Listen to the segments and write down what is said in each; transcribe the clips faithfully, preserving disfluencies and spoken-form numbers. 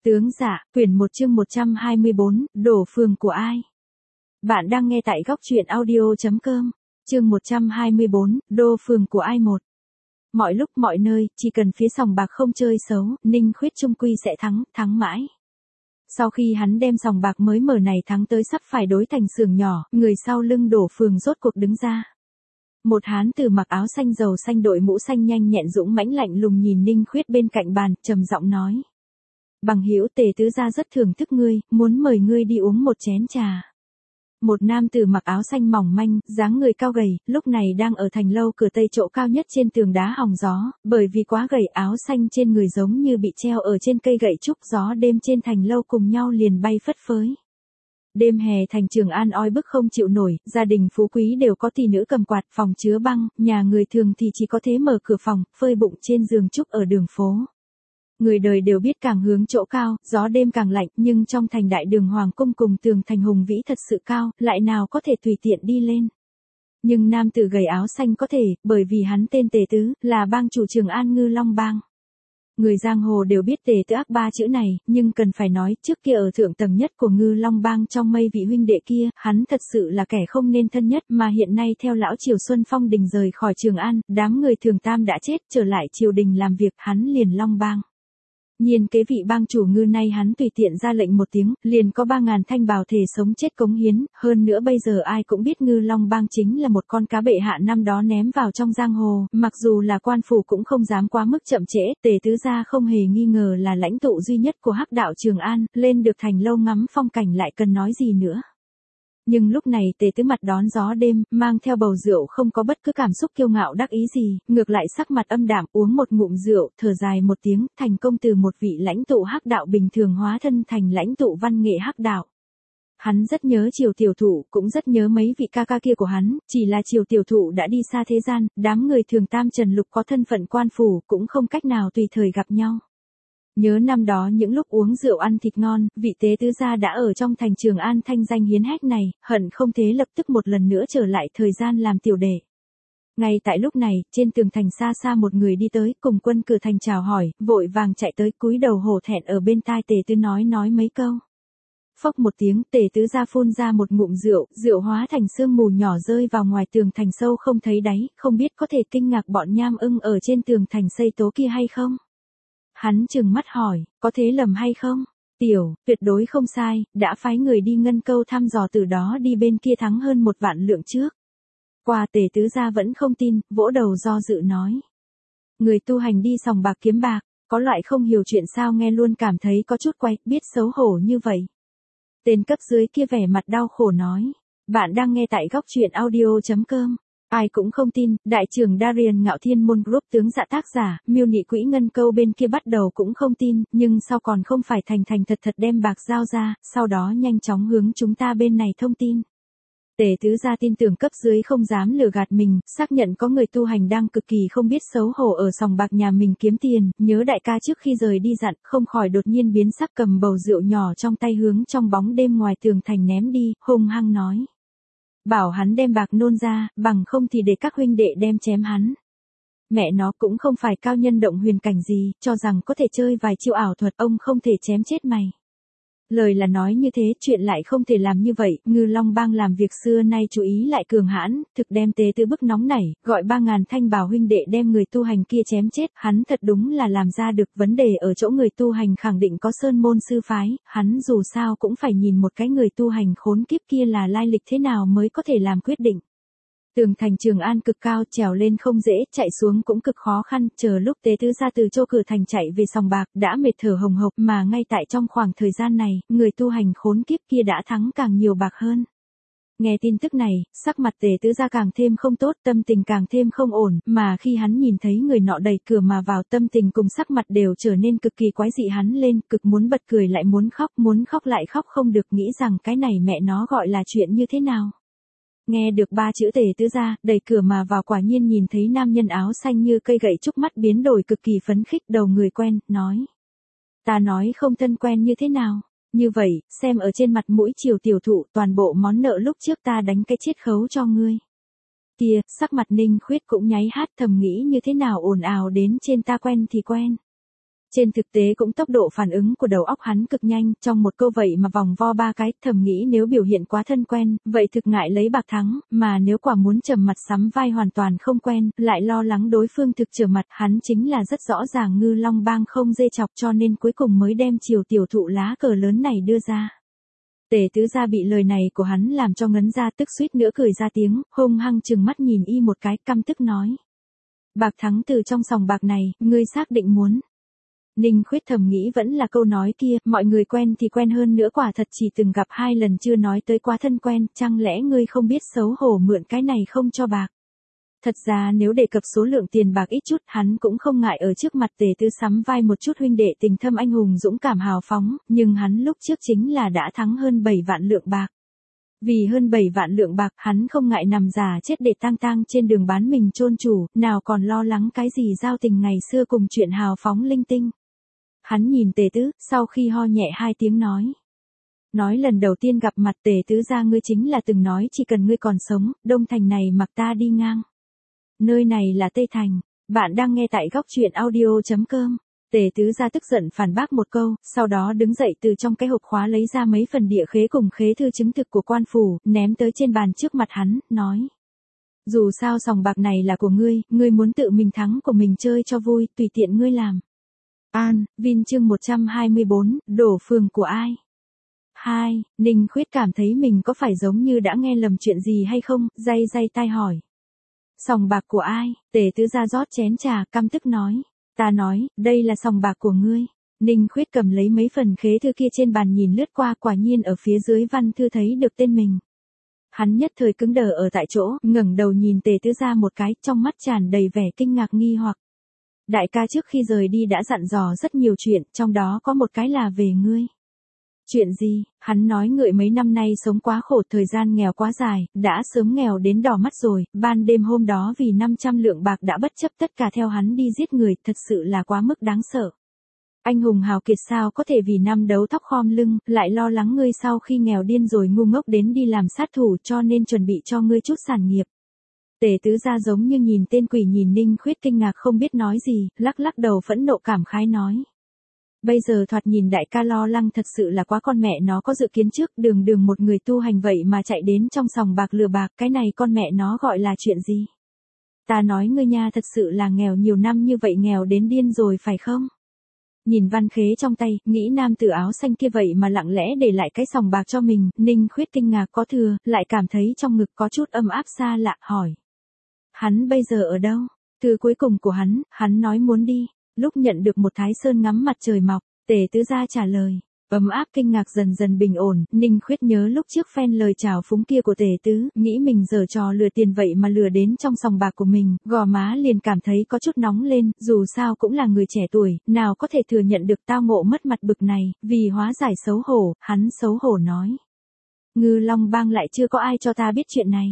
Tướng dạ, quyển một chương một trăm hai mươi bốn, đổ phường của ai? Bạn đang nghe tại góc truyện audio chấm com, chương một trăm hai mươi bốn, đô phường của ai một. Mọi lúc mọi nơi, chỉ cần phía sòng bạc không chơi xấu, Ninh Khuyết chung quy sẽ thắng, thắng mãi. Sau khi hắn đem sòng bạc mới mở này thắng tới sắp phải đối thành xưởng nhỏ, người sau lưng đổ phường rốt cuộc đứng ra. Một hán tử mặc áo xanh dầu xanh đội mũ xanh nhanh nhẹn dũng mãnh lạnh lùng nhìn Ninh Khuyết bên cạnh bàn, trầm giọng nói. Bằng hữu Tề tứ gia rất thưởng thức ngươi, muốn mời ngươi đi uống một chén trà. Một nam tử mặc áo xanh mỏng manh, dáng người cao gầy, lúc này đang ở thành lâu cửa tây chỗ cao nhất trên tường đá hòng gió, bởi vì quá gầy áo xanh trên người giống như bị treo ở trên cây gậy trúc, gió đêm trên thành lâu cùng nhau liền bay phất phới. Đêm hè thành Trường An oi bức không chịu nổi, gia đình phú quý đều có tỷ nữ cầm quạt, phòng chứa băng, nhà người thường thì chỉ có thế mở cửa phòng, phơi bụng trên giường trúc ở đường phố. Người đời đều biết càng hướng chỗ cao, gió đêm càng lạnh, nhưng trong thành đại đường hoàng cung cùng tường thành hùng vĩ thật sự cao, lại nào có thể tùy tiện đi lên. Nhưng nam tử gầy áo xanh có thể, bởi vì hắn tên Tề Tứ, là bang chủ Trường An Ngư Long bang. Người giang hồ đều biết Tề Tứ ác ba chữ này, nhưng cần phải nói, trước kia ở thượng tầng nhất của Ngư Long bang trong mây vị huynh đệ kia, hắn thật sự là kẻ không nên thân nhất, mà hiện nay theo lão Triều Xuân Phong Đình rời khỏi Trường An, đám người Thường Tam đã chết, trở lại triều đình làm việc, hắn liền Long bang. Nhiên kế vị bang chủ Ngư nay hắn tùy tiện ra lệnh một tiếng, liền có ba ngàn thanh bào thể sống chết cống hiến, hơn nữa bây giờ ai cũng biết Ngư Long bang chính là một con cá bệ hạ năm đó ném vào trong giang hồ, mặc dù là quan phủ cũng không dám quá mức chậm trễ, Tề tứ gia không hề nghi ngờ là lãnh tụ duy nhất của hắc đạo Trường An, lên được thành lâu ngắm phong cảnh lại cần nói gì nữa. Nhưng lúc này Tề tứ mặt đón gió đêm, mang theo bầu rượu không có bất cứ cảm xúc kiêu ngạo đắc ý gì, ngược lại sắc mặt âm đạm uống một ngụm rượu, thở dài một tiếng, thành công từ một vị lãnh tụ hắc đạo bình thường hóa thân thành lãnh tụ văn nghệ hắc đạo. Hắn rất nhớ Triều tiểu thụ, cũng rất nhớ mấy vị ca ca kia của hắn, chỉ là Triều tiểu thụ đã đi xa thế gian, đám người Thường Tam Trần Lục có thân phận quan phủ, cũng không cách nào tùy thời gặp nhau. Nhớ năm đó những lúc uống rượu ăn thịt ngon, vị Tế tứ gia đã ở trong thành Trường An thanh danh hiến hách này, hận không thế lập tức một lần nữa trở lại thời gian làm tiểu đệ. Ngay tại lúc này, trên tường thành xa xa một người đi tới, cùng quân cửa thành chào hỏi, vội vàng chạy tới cúi đầu hổ thẹn ở bên tai Tề tứ nói nói mấy câu. Phốc một tiếng, Tề tứ gia phun ra một ngụm rượu, rượu hóa thành sương mù nhỏ rơi vào ngoài tường thành sâu không thấy đáy, không biết có thể kinh ngạc bọn nham ưng ở trên tường thành xây tố kia hay không. Hắn trừng mắt hỏi, có thế lầm hay không? Tiểu, tuyệt đối không sai, đã phái người đi ngân câu thăm dò từ đó đi bên kia thắng hơn một vạn lượng trước. Qua Tề tứ gia vẫn không tin, vỗ đầu do dự nói. Người tu hành đi sòng bạc kiếm bạc, có loại không hiểu chuyện sao nghe luôn cảm thấy có chút quay, biết xấu hổ như vậy. Tên cấp dưới kia vẻ mặt đau khổ nói. Bạn đang nghe tại góc truyện audio chấm com. Ai cũng không tin, đại trưởng Darian Ngạo Thiên Môn Group tướng dạ tác giả, miêu nị quỹ ngân câu bên kia bắt đầu cũng không tin, nhưng sau còn không phải thành thành thật thật đem bạc giao ra, sau đó nhanh chóng hướng chúng ta bên này thông tin. Tề tứ gia tin tưởng cấp dưới không dám lừa gạt mình, xác nhận có người tu hành đang cực kỳ không biết xấu hổ ở sòng bạc nhà mình kiếm tiền, nhớ đại ca trước khi rời đi dặn, không khỏi đột nhiên biến sắc cầm bầu rượu nhỏ trong tay hướng trong bóng đêm ngoài tường thành ném đi, hung hăng nói. Bảo hắn đem bạc nôn ra, bằng không thì để các huynh đệ đem chém hắn. Mẹ nó cũng không phải cao nhân động huyền cảnh gì, cho rằng có thể chơi vài chiêu ảo thuật, ông không thể chém chết mày. Lời là nói như thế, chuyện lại không thể làm như vậy, Ngư Long bang làm việc xưa nay chú ý lại cường hãn, thực đem Tế tứ bức nóng nảy, gọi ba ngàn thanh bào huynh đệ đem người tu hành kia chém chết, hắn thật đúng là làm ra được, vấn đề ở chỗ người tu hành khẳng định có sơn môn sư phái, hắn dù sao cũng phải nhìn một cái người tu hành khốn kiếp kia là lai lịch thế nào mới có thể làm quyết định. Tường thành Trường An cực cao, trèo lên không dễ, chạy xuống cũng cực khó khăn, chờ lúc Tế tứ gia từ chỗ cửa thành chạy về sòng bạc, đã mệt thở hồng hộc, mà ngay tại trong khoảng thời gian này, người tu hành khốn kiếp kia đã thắng càng nhiều bạc hơn. Nghe tin tức này, sắc mặt Tề tứ gia càng thêm không tốt, tâm tình càng thêm không ổn, mà khi hắn nhìn thấy người nọ đẩy cửa mà vào, tâm tình cùng sắc mặt đều trở nên cực kỳ quái dị, hắn lên, cực muốn bật cười lại muốn khóc, muốn khóc lại khóc không được, nghĩ rằng cái này mẹ nó gọi là chuyện như thế nào. Nghe được ba chữ Tề tứ gia, đẩy cửa mà vào, quả nhiên nhìn thấy nam nhân áo xanh như cây gậy trúc, mắt biến đổi cực kỳ phấn khích, đầu người quen, nói. Ta nói không thân quen như thế nào, như vậy, xem ở trên mặt mũi Triều tiểu thụ, toàn bộ món nợ lúc trước ta đánh cái chiết khấu cho ngươi. Kia, sắc mặt Ninh Khuyết cũng nháy hát, thầm nghĩ như thế nào ồn ào đến trên ta quen thì quen. Trên thực tế cũng tốc độ phản ứng của đầu óc hắn cực nhanh, trong một câu vậy mà vòng vo ba cái, thầm nghĩ nếu biểu hiện quá thân quen, vậy thực ngại lấy bạc thắng, mà nếu quả muốn trầm mặt sắm vai hoàn toàn không quen, lại lo lắng đối phương thực trở mặt, hắn chính là rất rõ ràng Ngư Long Bang không dê chọc cho nên cuối cùng mới đem chiều tiểu thụ lá cờ lớn này đưa ra. Tề tứ gia bị lời này của hắn làm cho ngấn ra tức suýt nữa cười ra tiếng, hung hăng chừng mắt nhìn y một cái, căm tức nói. Bạc thắng từ trong sòng bạc này, ngươi xác định muốn. Ninh Khuyết thầm nghĩ vẫn là câu nói kia, mọi người quen thì quen hơn nữa, quả thật chỉ từng gặp hai lần chưa nói tới quá thân quen, chẳng lẽ ngươi không biết xấu hổ mượn cái này không cho bạc. Thật ra nếu đề cập số lượng tiền bạc ít chút, hắn cũng không ngại ở trước mặt Tề Tứ sắm vai một chút huynh đệ tình thâm anh hùng dũng cảm hào phóng, nhưng hắn lúc trước chính là đã thắng hơn bảy vạn lượng bạc. Vì hơn bảy vạn lượng bạc, hắn không ngại nằm già chết để tang tang trên đường bán mình chôn chủ, nào còn lo lắng cái gì giao tình ngày xưa cùng chuyện hào phóng linh tinh. Hắn nhìn Tề Tứ, sau khi ho nhẹ hai tiếng nói. Nói lần đầu tiên gặp mặt Tề Tứ gia ngươi chính là từng nói chỉ cần ngươi còn sống, Đông Thành này mặc ta đi ngang. Nơi này là Tây Thành, bạn đang nghe tại góc truyện audio chấm com. Tề Tứ gia tức giận phản bác một câu, sau đó đứng dậy từ trong cái hộp khóa lấy ra mấy phần địa khế cùng khế thư chứng thực của quan phủ, ném tới trên bàn trước mặt hắn, nói. Dù sao sòng bạc này là của ngươi, ngươi muốn tự mình thắng của mình chơi cho vui, tùy tiện ngươi làm. An, Vin chương một trăm hai mươi bốn, đổ phường của ai? hai. Ninh Khuyết cảm thấy mình có phải giống như đã nghe lầm chuyện gì hay không, day day tai hỏi. Sòng bạc của ai? Tề Tứ gia rót chén trà, căm tức nói. Ta nói, đây là sòng bạc của ngươi. Ninh Khuyết cầm lấy mấy phần khế thư kia trên bàn nhìn lướt qua, quả nhiên ở phía dưới văn thư thấy được tên mình. Hắn nhất thời cứng đờ ở tại chỗ, ngẩng đầu nhìn Tề Tứ gia một cái, trong mắt tràn đầy vẻ kinh ngạc nghi hoặc. Đại ca trước khi rời đi đã dặn dò rất nhiều chuyện, trong đó có một cái là về ngươi. Chuyện gì? Hắn nói ngợi mấy năm nay sống quá khổ, thời gian nghèo quá dài, đã sớm nghèo đến đỏ mắt rồi, ban đêm hôm đó vì năm trăm lượng bạc đã bất chấp tất cả theo hắn đi giết người, thật sự là quá mức đáng sợ. Anh hùng hào kiệt sao có thể vì năm đấu thóc khom lưng, lại lo lắng ngươi sau khi nghèo điên rồi ngu ngốc đến đi làm sát thủ, cho nên chuẩn bị cho ngươi chút sản nghiệp. Tề Tứ gia giống như nhìn tên quỷ nhìn Ninh Khuyết kinh ngạc không biết nói gì, lắc lắc đầu phẫn nộ cảm khái nói. Bây giờ thoạt nhìn đại ca lo lắng thật sự là quá, con mẹ nó có dự kiến trước, đường đường một người tu hành vậy mà chạy đến trong sòng bạc lừa bạc, cái này con mẹ nó gọi là chuyện gì? Ta nói ngươi nha, thật sự là nghèo nhiều năm như vậy, nghèo đến điên rồi phải không? Nhìn văn khế trong tay, nghĩ nam tử áo xanh kia vậy mà lặng lẽ để lại cái sòng bạc cho mình, Ninh Khuyết kinh ngạc có thừa, lại cảm thấy trong ngực có chút âm áp xa lạ, hỏi. Hắn bây giờ ở đâu? Từ cuối cùng của hắn, hắn nói muốn đi. Lúc nhận được một Thái Sơn ngắm mặt trời mọc, Tề Tứ gia trả lời. Ấm áp kinh ngạc dần dần bình ổn, Ninh Khuyết nhớ lúc trước phen lời chào phúng kia của Tề Tứ, nghĩ mình giở trò lừa tiền vậy mà lừa đến trong sòng bạc của mình, gò má liền cảm thấy có chút nóng lên, dù sao cũng là người trẻ tuổi, nào có thể thừa nhận được tao ngộ mất mặt bực này, vì hóa giải xấu hổ, hắn xấu hổ nói. Ngư Long Bang lại chưa có ai cho ta biết chuyện này.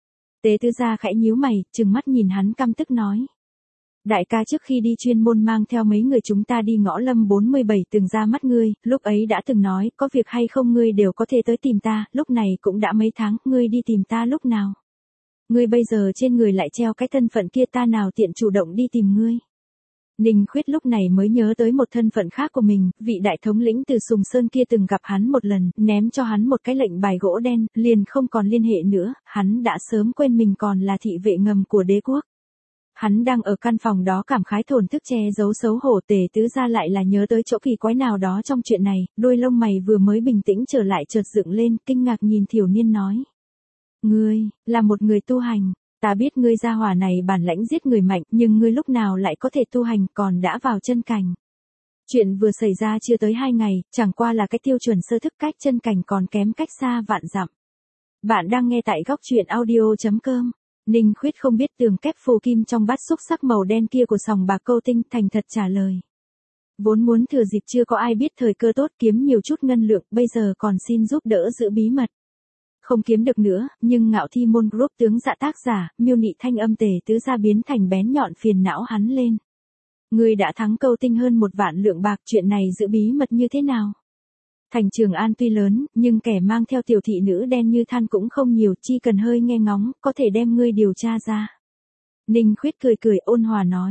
Tề Tứ gia khẽ nhíu mày, trừng mắt nhìn hắn căm tức nói. Đại ca trước khi đi chuyên môn mang theo mấy người chúng ta đi ngõ lâm bốn mươi bảy từng ra mắt ngươi, lúc ấy đã từng nói, có việc hay không ngươi đều có thể tới tìm ta, lúc này cũng đã mấy tháng, ngươi đi tìm ta lúc nào. Ngươi bây giờ trên người lại treo cái thân phận kia, ta nào tiện chủ động đi tìm ngươi. Ninh Khuyết lúc này mới nhớ tới một thân phận khác của mình, vị đại thống lĩnh từ Sùng Sơn kia từng gặp hắn một lần, ném cho hắn một cái lệnh bài gỗ đen, liền không còn liên hệ nữa, hắn đã sớm quên mình còn là thị vệ ngầm của đế quốc. Hắn đang ở căn phòng đó cảm khái thổn thức che giấu xấu hổ, Tề Tứ gia lại là nhớ tới chỗ kỳ quái nào đó trong chuyện này, đôi lông mày vừa mới bình tĩnh trở lại chợt dựng lên, kinh ngạc nhìn Thiểu Niên nói. Ngươi, là một người tu hành, ta biết ngươi gia hỏa này bản lãnh giết người mạnh, nhưng ngươi lúc nào lại có thể tu hành còn đã vào chân cảnh. Chuyện vừa xảy ra chưa tới hai ngày, chẳng qua là cái tiêu chuẩn sơ thức, cách chân cảnh còn kém cách xa vạn dặm. Bạn đang nghe tại góc truyện audio chấm com. Ninh Khuyết không biết tường kép phù kim trong bát xúc sắc màu đen kia của sòng bạc Câu Tinh, thành thật trả lời. Vốn muốn thừa dịp chưa có ai biết thời cơ tốt kiếm nhiều chút ngân lượng, bây giờ còn xin giúp đỡ giữ bí mật. Không kiếm được nữa, nhưng Ngạo Thi Môn Group tướng dạ tác giả, miêu nị thanh âm Tề Tứ gia biến thành bén nhọn phiền não hắn lên. Ngươi đã thắng Câu Tinh hơn một vạn lượng bạc, chuyện này giữ bí mật như thế nào? Thành Trường An tuy lớn, nhưng kẻ mang theo tiểu thị nữ đen như than cũng không nhiều, chi cần hơi nghe ngóng, có thể đem ngươi điều tra ra. Ninh Khuyết cười cười ôn hòa nói.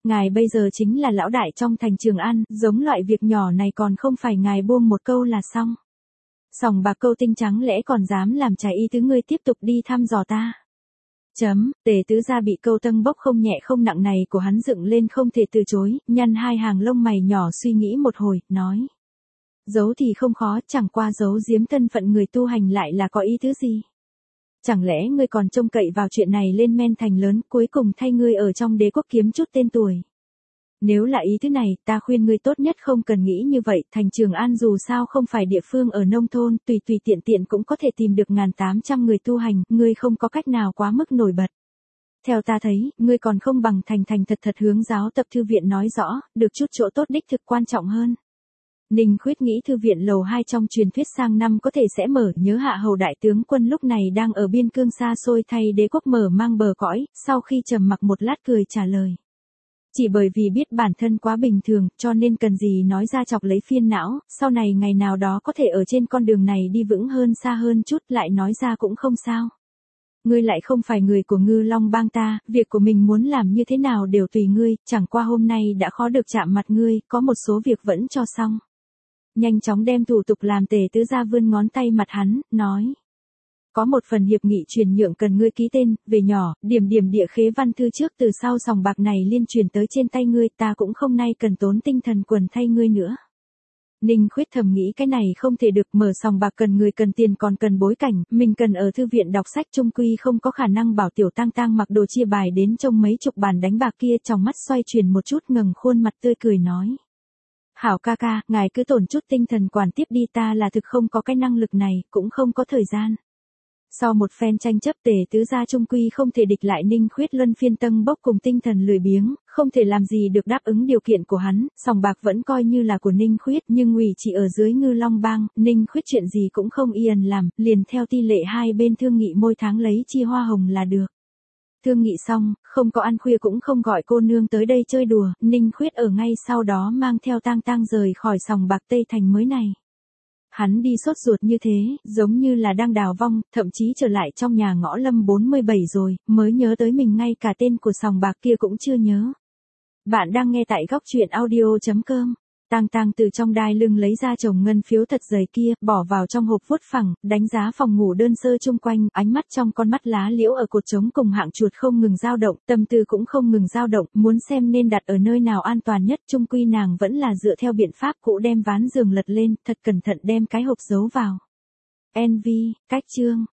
Ngài bây giờ chính là lão đại trong thành Trường An, giống loại việc nhỏ này còn không phải ngài buông một câu là xong. Sòng bạc Câu Tinh chẳng lẽ còn dám làm trái ý tứ ngươi tiếp tục đi thăm dò ta. Chấm, Tề tứ gia bị câu tâng bốc không nhẹ không nặng này của hắn dựng lên không thể từ chối, nhăn hai hàng lông mày nhỏ suy nghĩ một hồi, nói. Giấu thì không khó, chẳng qua giấu giếm thân phận người tu hành lại là có ý tứ gì. Chẳng lẽ ngươi còn trông cậy vào chuyện này lên men thành lớn cuối cùng thay ngươi ở trong đế quốc kiếm chút tên tuổi. Nếu là ý thứ này, ta khuyên ngươi tốt nhất không cần nghĩ như vậy, thành Trường An dù sao không phải địa phương ở nông thôn, tùy tùy tiện tiện cũng có thể tìm được ngàn tám trăm người tu hành, ngươi không có cách nào quá mức nổi bật. Theo ta thấy, ngươi còn không bằng thành thành thật thật hướng giáo tập thư viện nói rõ, được chút chỗ tốt đích thực quan trọng hơn. Ninh Khuyết nghĩ thư viện lầu hai trong truyền thuyết sang năm có thể sẽ mở, nhớ hạ hầu đại tướng quân lúc này đang ở biên cương xa xôi thay đế quốc mở mang bờ cõi, sau khi trầm mặc một lát cười trả lời. Chỉ bởi vì biết bản thân quá bình thường, cho nên cần gì nói ra chọc lấy phiền não, sau này ngày nào đó có thể ở trên con đường này đi vững hơn xa hơn chút lại nói ra cũng không sao. Ngươi lại không phải người của Ngư Long bang ta, việc của mình muốn làm như thế nào đều tùy ngươi, chẳng qua hôm nay đã khó được chạm mặt ngươi, có một số việc vẫn cho xong. Nhanh chóng đem thủ tục làm. Tề tứ gia vươn ngón tay mặt hắn, nói. Có một phần hiệp nghị chuyển nhượng cần ngươi ký tên, về nhỏ, điểm điểm địa khế văn thư trước từ sau sòng bạc này liên truyền tới trên tay ngươi, ta cũng không nay cần tốn tinh thần quần thay ngươi nữa. Ninh Khuyết thầm nghĩ cái này không thể được, mở sòng bạc cần người cần tiền còn cần bối cảnh, mình cần ở thư viện đọc sách trung quy không có khả năng bảo tiểu tang tang mặc đồ chia bài đến trông mấy chục bàn đánh bạc kia, trong mắt xoay chuyển một chút ngẩng khuôn mặt tươi cười nói. Hảo ca ca, ngài cứ tổn chút tinh thần quản tiếp đi, ta là thực không có cái năng lực này, cũng không có thời gian. Sau một phen tranh chấp Tề tứ gia trung quy không thể địch lại Ninh Khuyết luân phiên tâng bốc cùng tinh thần lười biếng, không thể làm gì được đáp ứng điều kiện của hắn, sòng bạc vẫn coi như là của Ninh Khuyết nhưng ủy chỉ ở dưới Ngư Long bang, Ninh Khuyết chuyện gì cũng không yên làm, liền theo ti lệ hai bên thương nghị mỗi tháng lấy chi hoa hồng là được. Thương nghị xong, không có ăn khuya cũng không gọi cô nương tới đây chơi đùa, Ninh Khuyết ở ngay sau đó mang theo tang tang rời khỏi sòng bạc Tây Thành mới này. Hắn đi sốt ruột như thế, giống như là đang đào vong, thậm chí trở lại trong nhà ngõ Lâm bốn mươi bảy rồi, mới nhớ tới mình ngay cả tên của sòng bạc kia cũng chưa nhớ. Bạn đang nghe tại góc truyện audio chấm com. Tang tang từ trong đai lưng lấy ra chồng ngân phiếu thật dày kia, bỏ vào trong hộp vuốt phẳng, đánh giá phòng ngủ đơn sơ chung quanh, ánh mắt trong con mắt lá liễu ở cột trống cùng hạng chuột không ngừng dao động, tâm tư cũng không ngừng dao động, muốn xem nên đặt ở nơi nào an toàn nhất, chung quy nàng vẫn là dựa theo biện pháp cũ đem ván giường lật lên, thật cẩn thận đem cái hộp giấu vào. en vê, cách chương.